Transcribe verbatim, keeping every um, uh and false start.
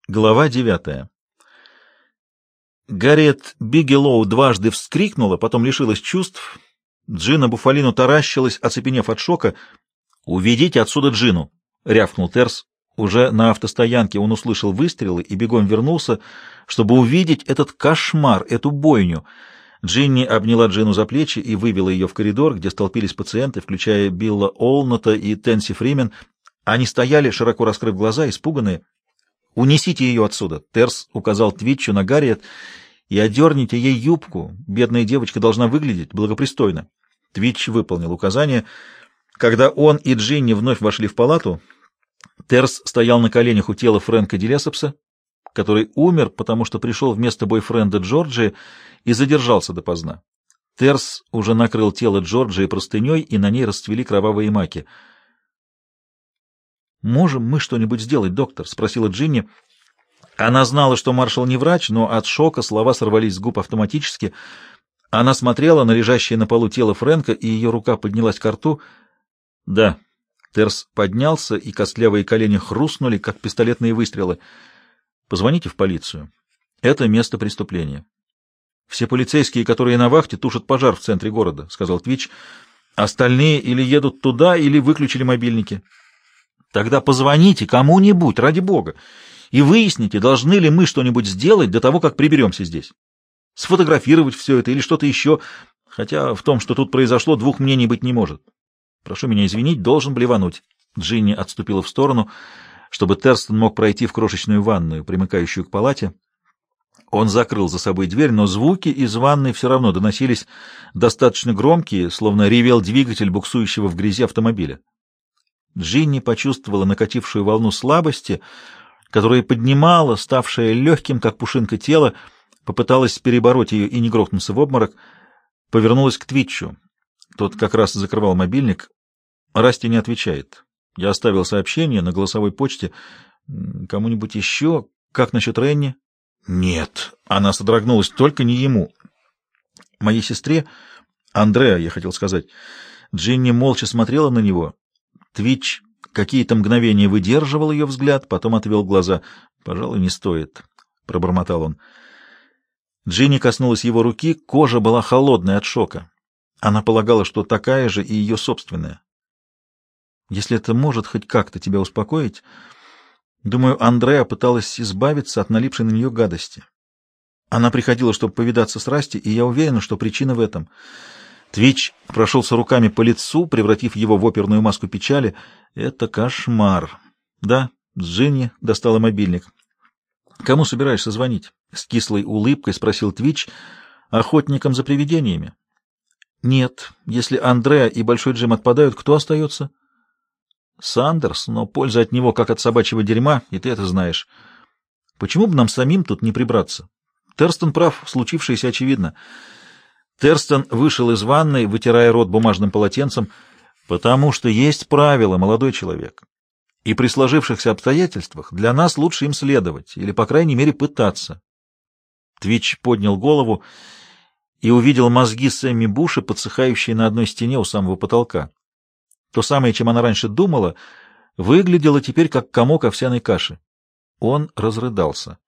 Глава девятая. Гарриет Бигелоу дважды вскрикнула, потом лишилась чувств. Джина Буфалино таращилась, оцепенев от шока. «Уведите отсюда Джину!» — рявкнул Терс. Уже на автостоянке он услышал выстрелы и бегом вернулся, чтобы увидеть этот кошмар, эту бойню. Джинни обняла Джину за плечи и вывела ее в коридор, где столпились пациенты, включая Билла Олната и Тенси Фримен. Они стояли, широко раскрыв глаза, испуганные. «Унесите ее отсюда!» — Терс указал Твитчу на Гарриет. «И одерните ей юбку. Бедная девочка должна выглядеть благопристойно». Твитч выполнил указание. Когда он и Джинни вновь вошли в палату, Терс стоял на коленях у тела Фрэнка Дилесопса, который умер, потому что пришел вместо бойфренда Джорджии и задержался допоздна. Терс уже накрыл тело Джорджии простыней, и на ней расцвели кровавые маки. «Можем мы что-нибудь сделать, доктор?» — спросила Джинни. Она знала, что маршал не врач, но от шока слова сорвались с губ автоматически. Она смотрела на лежащее на полу тело Фрэнка, и ее рука поднялась к рту. «Да». Терс поднялся, и костлявые колени хрустнули, как пистолетные выстрелы. «Позвоните в полицию. Это место преступления. Все полицейские, которые на вахте, тушат пожар в центре города», — сказал Твитч. «Остальные или едут туда, или выключили мобильники». «Тогда позвоните кому-нибудь, ради бога, и выясните, должны ли мы что-нибудь сделать до того, как приберемся здесь. Сфотографировать все это или что-то еще, хотя в том, что тут произошло, двух мнений быть не может. Прошу меня извинить, должен блевануть». Джинни отступила в сторону, чтобы Терстон мог пройти в крошечную ванную, примыкающую к палате. Он закрыл за собой дверь, но звуки из ванной все равно доносились достаточно громкие, словно ревел двигатель буксующего в грязи автомобиля. Джинни почувствовала накатившую волну слабости, которая поднимала, ставшая легким, как пушинка, тело, попыталась перебороть ее и не грохнуться в обморок, повернулась к Твитчу. Тот как раз закрывал мобильник. «Расти не отвечает. Я оставил сообщение на голосовой почте. Кому-нибудь еще? Как насчет Ренни?» «Нет». Она содрогнулась. «Только не ему. Моей сестре. Андреа, я хотел сказать». Джинни молча смотрела на него. Твитч какие-то мгновения выдерживал ее взгляд, потом отвел глаза. «Пожалуй, не стоит», — пробормотал он. Джинни коснулась его руки, кожа была холодной от шока. Она полагала, что такая же и ее собственная. «Если это может хоть как-то тебя успокоить, думаю, Андреа пыталась избавиться от налипшей на нее гадости. Она приходила, чтобы повидаться с Расти, и я уверена, что причина в этом». Твитч прошелся руками по лицу, превратив его в оперную маску печали. «Это кошмар». «Да», — Джинни достала мобильник. «Кому собираешься звонить?» — с кислой улыбкой спросил Твитч. «Охотникам за привидениями?» «Нет. Если Андреа и Большой Джим отпадают, кто остается?» «Сандерс, но польза от него как от собачьего дерьма, и ты это знаешь. Почему бы нам самим тут не прибраться? Терстон прав, случившееся очевидно». Терстон вышел из ванной, вытирая рот бумажным полотенцем, потому что есть правила, молодой человек. И при сложившихся обстоятельствах для нас лучше им следовать, или, по крайней мере, пытаться. Твитч поднял голову и увидел мозги Сэмми Буша, подсыхающие на одной стене у самого потолка. То самое, чем она раньше думала, выглядело теперь как комок овсяной каши. Он разрыдался.